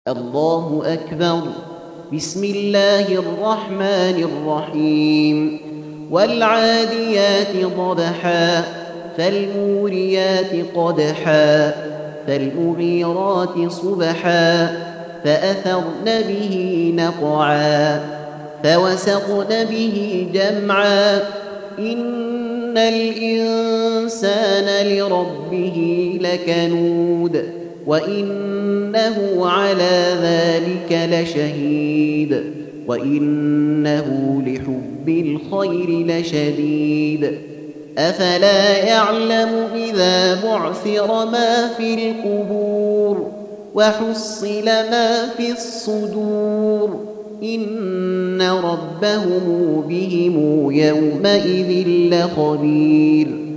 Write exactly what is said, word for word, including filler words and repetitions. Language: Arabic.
الله أكبر. بسم الله الرحمن الرحيم. والعاديات ضبحا فالموريات قدحا فالمغيرات صبحا فأثرن به نقعا فوسطن به جمعا إن الإنسان لربه لكنود وإنه على ذلك لشهيد وإنه لحب الخير لشديد أفلا يعلم إذا بعثر ما في القبور وحصل ما في الصدور إن ربهم بهم يومئذ لخبير.